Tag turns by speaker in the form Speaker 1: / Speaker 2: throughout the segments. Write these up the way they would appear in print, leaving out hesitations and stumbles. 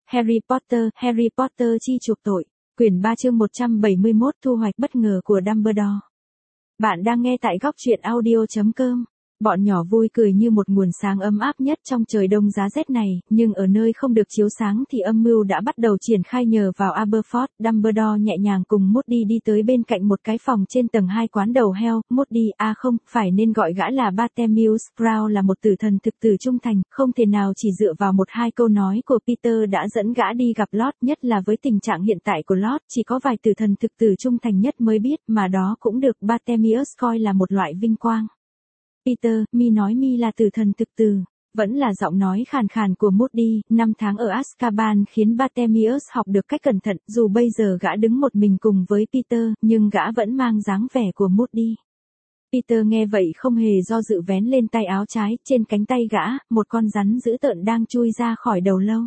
Speaker 1: Harry Potter chi chuộc tội. Quyển 3 chương 171 thu hoạch bất ngờ của Dumbledore. Bạn đang nghe tại góc truyện audio.com. Bọn nhỏ vui cười như một nguồn sáng ấm áp nhất trong trời đông giá rét này, nhưng ở nơi không được chiếu sáng thì âm mưu đã bắt đầu triển khai nhờ vào Aberforth. Dumbledore nhẹ nhàng cùng Moody đi tới bên cạnh một cái phòng trên tầng 2 quán đầu heo. Moody, không, phải nên gọi gã là Bartholomew Sprout, là một tử thần thực tử trung thành, không thể nào chỉ dựa vào một hai câu nói của Peter đã dẫn gã đi gặp Lord, nhất là với tình trạng hiện tại của Lord, chỉ có vài tử thần thực tử trung thành nhất mới biết, mà đó cũng được Bartholomew coi là một loại vinh quang. Peter, mi nói mi là tử thần thực tử. Vẫn là giọng nói khàn khàn của Moody. 5 tháng ở Azkaban khiến Bartholomew học được cách cẩn thận, dù bây giờ gã đứng một mình cùng với Peter, nhưng gã vẫn mang dáng vẻ của Moody. Peter nghe vậy không hề do dự vén lên tay áo trái, trên cánh tay gã, một con rắn dữ tợn đang chui ra khỏi đầu lâu.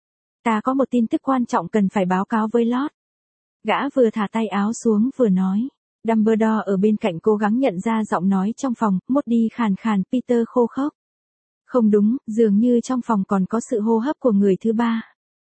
Speaker 1: Ta có một tin tức quan trọng cần phải báo cáo với Lord. Gã vừa thả tay áo xuống vừa nói. Dumbledore ở bên cạnh cố gắng nhận ra giọng nói trong phòng. Moody khàn khàn, Peter khô khốc. Không đúng, dường như trong phòng còn có sự hô hấp của người thứ ba.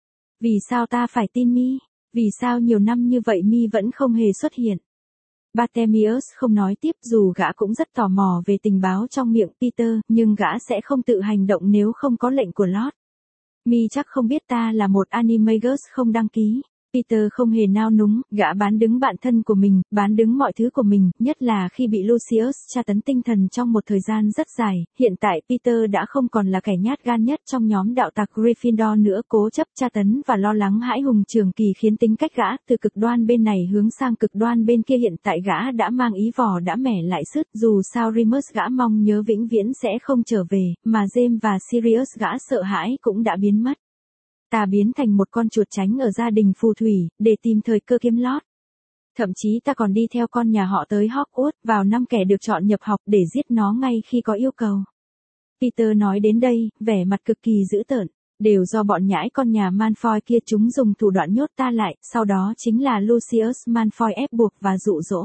Speaker 1: Vì sao ta phải tin mi? Vì sao nhiều năm như vậy mi vẫn không hề xuất hiện? Bartholomew không nói tiếp, dù gã cũng rất tò mò về tình báo trong miệng Peter, nhưng gã sẽ không tự hành động nếu không có lệnh của Lord. Mi chắc không biết ta là một animagus không đăng ký. Peter không hề nao núng, gã bán đứng bạn thân của mình, bán đứng mọi thứ của mình, nhất là khi bị Lucius tra tấn tinh thần trong một thời gian rất dài. Hiện tại Peter đã không còn là kẻ nhát gan nhất trong nhóm đạo tặc Gryffindor nữa, cố chấp tra tấn và lo lắng hãi hùng trường kỳ khiến tính cách gã từ cực đoan bên này hướng sang cực đoan bên kia. Hiện tại gã đã mang ý vò đã mẻ lại sứt, dù sao Remus gã mong nhớ vĩnh viễn sẽ không trở về, mà James và Sirius gã sợ hãi cũng đã biến mất. Ta biến thành một con chuột tránh ở gia đình phù thủy, để tìm thời cơ kiếm Lord. Thậm chí ta còn đi theo con nhà họ tới Hogwarts, vào năm kẻ được chọn nhập học để giết nó ngay khi có yêu cầu. Peter nói đến đây, vẻ mặt cực kỳ dữ tợn. Đều do bọn nhãi con nhà Malfoy kia, chúng dùng thủ đoạn nhốt ta lại, sau đó chính là Lucius Malfoy ép buộc và dụ dỗ.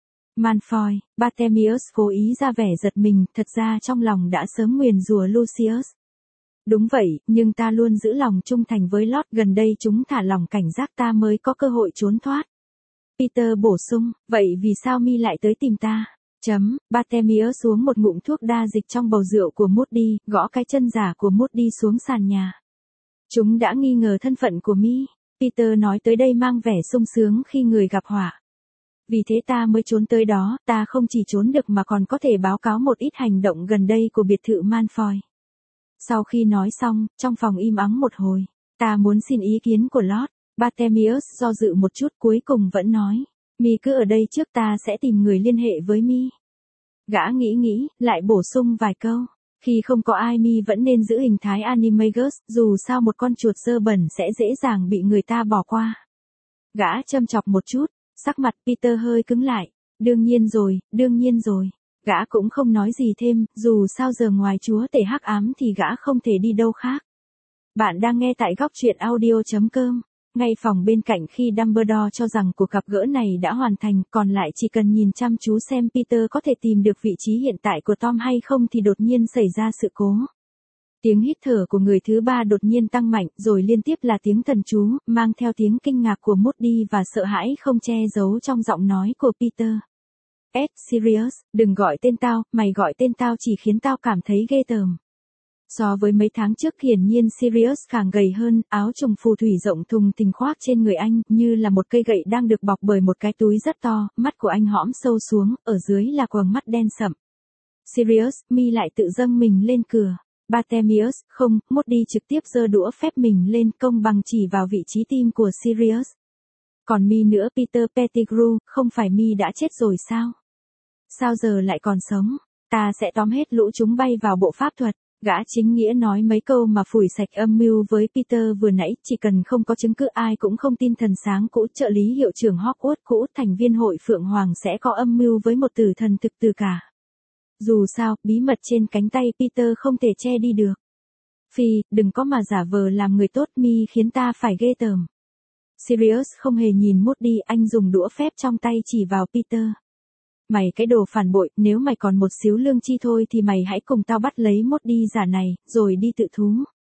Speaker 1: Malfoy, Bartholomew cố ý ra vẻ giật mình, thật ra trong lòng đã sớm nguyền rủa Lucius. Đúng vậy, nhưng ta luôn giữ lòng trung thành với Lord, gần đây chúng thả lỏng cảnh giác ta mới có cơ hội trốn thoát. Peter bổ sung, vậy vì sao mi lại tới tìm ta? Bartholomew xuống một ngụm thuốc đa dịch trong bầu rượu của Moody, gõ cái chân giả của Moody xuống sàn nhà. Chúng đã nghi ngờ thân phận của mi. Peter nói tới đây mang vẻ sung sướng khi người gặp họa. Vì thế ta mới trốn tới đó, ta không chỉ trốn được mà còn có thể báo cáo một ít hành động gần đây của biệt thự Malfoy. Sau khi nói xong, trong phòng im ắng một hồi. Ta muốn xin ý kiến của Lord. Bartholomew do dự một chút, cuối cùng vẫn nói. Mi cứ ở đây trước, ta sẽ tìm người liên hệ với mi. Gã nghĩ, lại bổ sung vài câu. Khi không có ai mi vẫn nên giữ hình thái animagus, dù sao một con chuột dơ bẩn sẽ dễ dàng bị người ta bỏ qua. Gã châm chọc một chút, sắc mặt Peter hơi cứng lại. Đương nhiên rồi. Gã cũng không nói gì thêm, dù sao giờ ngoài chúa tể hắc ám thì gã không thể đi đâu khác. Bạn đang nghe tại góc truyện audio.com. Ngay phòng bên cạnh khi Dumbledore cho rằng cuộc gặp gỡ này đã hoàn thành, còn lại chỉ cần nhìn chăm chú xem Peter có thể tìm được vị trí hiện tại của Tom hay không thì đột nhiên xảy ra sự cố. Tiếng hít thở của người thứ ba đột nhiên tăng mạnh, rồi liên tiếp là tiếng thần chú, mang theo tiếng kinh ngạc của Moody và sợ hãi không che giấu trong giọng nói của Peter. Sirius, đừng gọi tên tao, mày gọi tên tao chỉ khiến tao cảm thấy ghê tởm. So với mấy tháng trước, hiển nhiên Sirius càng gầy hơn, áo trùng phù thủy rộng thùng thình khoác trên người anh, như là một cây gậy đang được bọc bởi một cái túi rất to, mắt của anh hõm sâu xuống, ở dưới là quầng mắt đen sậm. Sirius, mi lại tự dâng mình lên cửa. Bartholomew, không, Moody trực tiếp giơ đũa phép mình lên, công bằng chỉ vào vị trí tim của Sirius. Còn mi nữa Peter Pettigrew, không phải mi đã chết rồi sao? Sao giờ lại còn sống? Ta sẽ tóm hết lũ chúng bay vào bộ pháp thuật. Gã chính nghĩa nói mấy câu mà phủi sạch âm mưu với Peter vừa nãy, chỉ cần không có chứng cứ ai cũng không tin thần sáng cũ, trợ lý hiệu trưởng Hogwarts cũ, thành viên hội Phượng Hoàng sẽ có âm mưu với một tử thần thực tử cả. Dù sao, bí mật trên cánh tay Peter không thể che đi được. Phi, đừng có mà giả vờ làm người tốt, mi khiến ta phải ghê tởm. Sirius không hề nhìn Moody, anh dùng đũa phép trong tay chỉ vào Peter. Mày cái đồ phản bội, nếu mày còn một xíu lương chi thôi thì mày hãy cùng tao bắt lấy Moody giả này, rồi đi tự thú.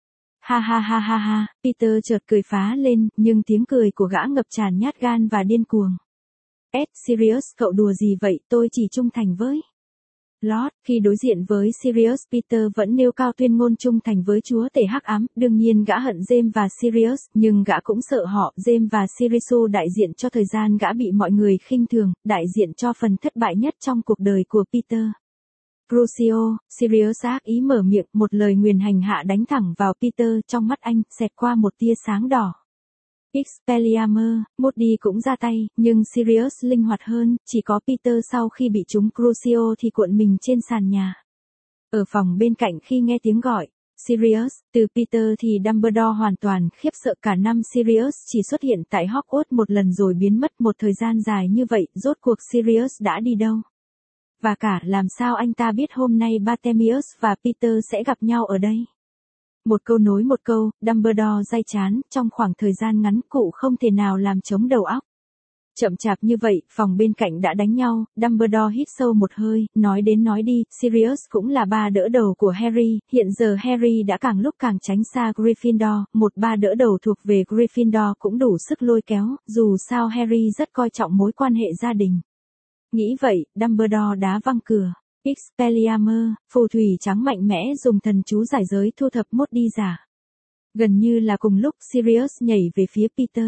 Speaker 1: Ha ha ha ha ha, Peter chợt cười phá lên, nhưng tiếng cười của gã ngập tràn nhát gan và điên cuồng. Sirius, cậu đùa gì vậy, tôi chỉ trung thành với Lord. Khi đối diện với Sirius, Peter vẫn nêu cao tuyên ngôn trung thành với chúa tể hắc ám. Đương nhiên gã hận James và Sirius, nhưng gã cũng sợ họ. James và Sirius đại diện cho thời gian gã bị mọi người khinh thường, đại diện cho phần thất bại nhất trong cuộc đời của Peter. Crucio, Sirius ác ý mở miệng, một lời nguyền hành hạ đánh thẳng vào Peter, trong mắt anh xẹt qua một tia sáng đỏ. Expelliarmus, Moody cũng ra tay, nhưng Sirius linh hoạt hơn, chỉ có Peter sau khi bị trúng Crucio thì cuộn mình trên sàn nhà. Ở phòng bên cạnh khi nghe tiếng gọi Sirius từ Peter thì Dumbledore hoàn toàn khiếp sợ. Cả năm Sirius chỉ xuất hiện tại Hogwarts một lần rồi biến mất một thời gian dài như vậy, rốt cuộc Sirius đã đi đâu? Và cả làm sao anh ta biết hôm nay Bartemius và Peter sẽ gặp nhau ở đây? Một câu nối một câu, Dumbledore day chán, trong khoảng thời gian ngắn cụ không thể nào làm trống đầu óc. Chậm chạp như vậy, phòng bên cạnh đã đánh nhau, Dumbledore hít sâu một hơi, nói đến nói đi, Sirius cũng là ba đỡ đầu của Harry, hiện giờ Harry đã càng lúc càng tránh xa Gryffindor, một ba đỡ đầu thuộc về Gryffindor cũng đủ sức lôi kéo, dù sao Harry rất coi trọng mối quan hệ gia đình. Nghĩ vậy, Dumbledore đá văng cửa. Expelliarmus, phù thủy trắng mạnh mẽ dùng thần chú giải giới thu thập Moody giả. Gần như là cùng lúc Sirius nhảy về phía Peter.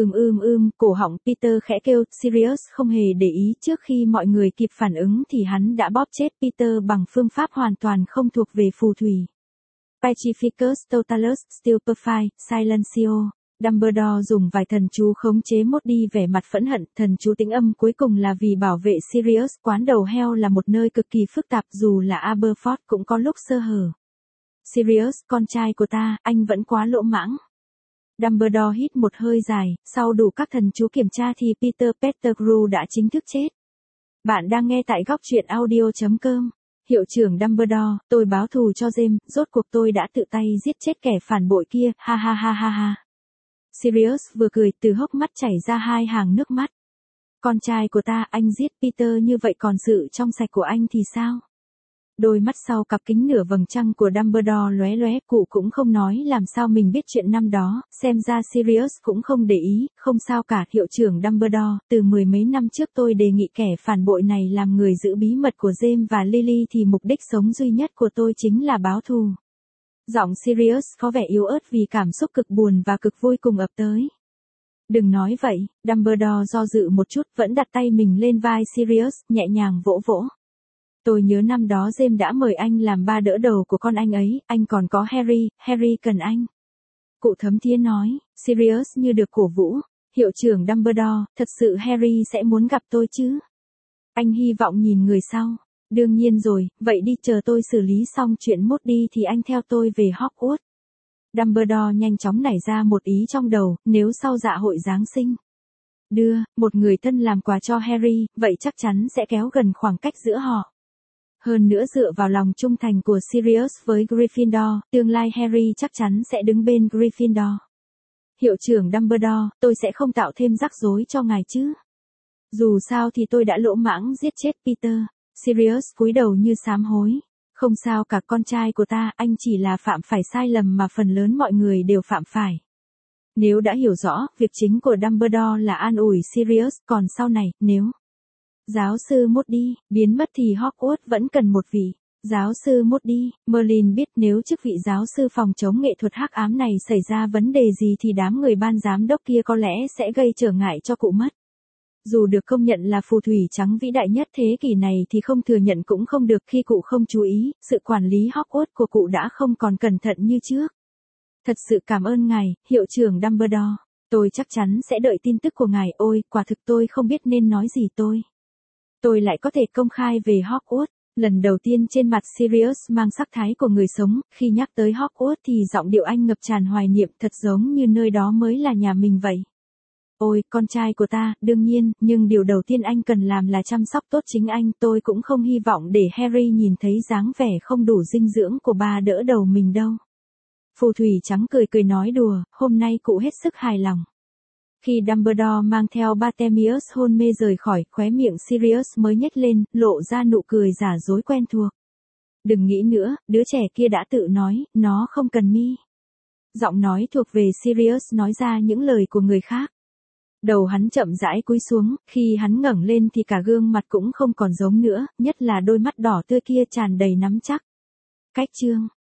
Speaker 1: Cổ họng Peter khẽ kêu, Sirius không hề để ý, trước khi mọi người kịp phản ứng thì hắn đã bóp chết Peter bằng phương pháp hoàn toàn không thuộc về phù thủy. Pacificus Totalus Stupefy, Silencio. Dumbledore dùng vài thần chú khống chế Moody vẻ mặt phẫn hận, thần chú tĩnh âm cuối cùng là vì bảo vệ Sirius. Quán đầu heo là một nơi cực kỳ phức tạp, dù là Aberforth cũng có lúc sơ hở. Sirius, con trai của ta, anh vẫn quá lỗ mãng. Dumbledore hít một hơi dài, sau đủ các thần chú kiểm tra thì Peter Pettigrew đã chính thức chết. Bạn đang nghe tại góc truyện audio.com. Hiệu trưởng Dumbledore, tôi báo thù cho James, rốt cuộc tôi đã tự tay giết chết kẻ phản bội kia, ha ha ha ha ha. Sirius vừa cười, từ hốc mắt chảy ra hai hàng nước mắt. Con trai của ta, anh giết Peter như vậy còn sự trong sạch của anh thì sao? Đôi mắt sau cặp kính nửa vầng trăng của Dumbledore lóe lóe, cụ cũng không nói làm sao mình biết chuyện năm đó, xem ra Sirius cũng không để ý, không sao cả, hiệu trưởng Dumbledore, từ mười mấy năm trước tôi đề nghị kẻ phản bội này làm người giữ bí mật của James và Lily thì mục đích sống duy nhất của tôi chính là báo thù. Giọng Sirius có vẻ yếu ớt vì cảm xúc cực buồn và cực vui cùng ập tới. Đừng nói vậy, Dumbledore do dự một chút, vẫn đặt tay mình lên vai Sirius, nhẹ nhàng vỗ vỗ. Tôi nhớ năm đó James đã mời anh làm ba đỡ đầu của con anh ấy, anh còn có Harry, Harry cần anh. Cụ thấm thía nói, Sirius như được cổ vũ. Hiệu trưởng Dumbledore, thật sự Harry sẽ muốn gặp tôi chứ? Anh hy vọng nhìn người sau. Đương nhiên rồi, vậy đi, chờ tôi xử lý xong chuyện Moody thì anh theo tôi về Hogwarts. Dumbledore nhanh chóng nảy ra một ý trong đầu, nếu sau dạ hội Giáng sinh đưa một người thân làm quà cho Harry, vậy chắc chắn sẽ kéo gần khoảng cách giữa họ. Hơn nữa dựa vào lòng trung thành của Sirius với Gryffindor, tương lai Harry chắc chắn sẽ đứng bên Gryffindor. Hiệu trưởng Dumbledore, tôi sẽ không tạo thêm rắc rối cho ngài chứ. Dù sao thì tôi đã lỗ mãng giết chết Peter. Sirius cúi đầu như sám hối. Không sao cả, con trai của ta, anh chỉ là phạm phải sai lầm mà phần lớn mọi người đều phạm phải. Nếu đã hiểu rõ, việc chính của Dumbledore là an ủi Sirius, còn sau này, nếu giáo sư Moody biến mất thì Hogwarts vẫn cần một vị giáo sư Moody. Merlin biết nếu chức vị giáo sư phòng chống nghệ thuật hắc ám này xảy ra vấn đề gì thì đám người ban giám đốc kia có lẽ sẽ gây trở ngại cho cụ mất. Dù được công nhận là phù thủy trắng vĩ đại nhất thế kỷ này thì không thừa nhận cũng không được khi cụ không chú ý, sự quản lý Hogwarts của cụ đã không còn cẩn thận như trước. Thật sự cảm ơn ngài, hiệu trưởng Dumbledore. Tôi chắc chắn sẽ đợi tin tức của ngài. Ôi, quả thực tôi không biết nên nói gì tôi lại có thể công khai về Hogwarts. Lần đầu tiên trên mặt Sirius mang sắc thái của người sống, khi nhắc tới Hogwarts thì giọng điệu anh ngập tràn hoài niệm, thật giống như nơi đó mới là nhà mình vậy. Ôi, con trai của ta, đương nhiên, nhưng điều đầu tiên anh cần làm là chăm sóc tốt chính anh. Tôi cũng không hy vọng để Harry nhìn thấy dáng vẻ không đủ dinh dưỡng của ba đỡ đầu mình đâu. Phù thủy trắng cười cười nói đùa, hôm nay cụ hết sức hài lòng. Khi Dumbledore mang theo Bartemius hôn mê rời khỏi, khóe miệng Sirius mới nhếch lên, lộ ra nụ cười giả dối quen thuộc. Đừng nghĩ nữa, đứa trẻ kia đã tự nói, nó không cần mi. Giọng nói thuộc về Sirius nói ra những lời của người khác. Đầu hắn chậm rãi cúi xuống, khi hắn ngẩng lên thì cả gương mặt cũng không còn giống nữa, nhất là đôi mắt đỏ tươi kia tràn đầy nắm chắc. Cách chương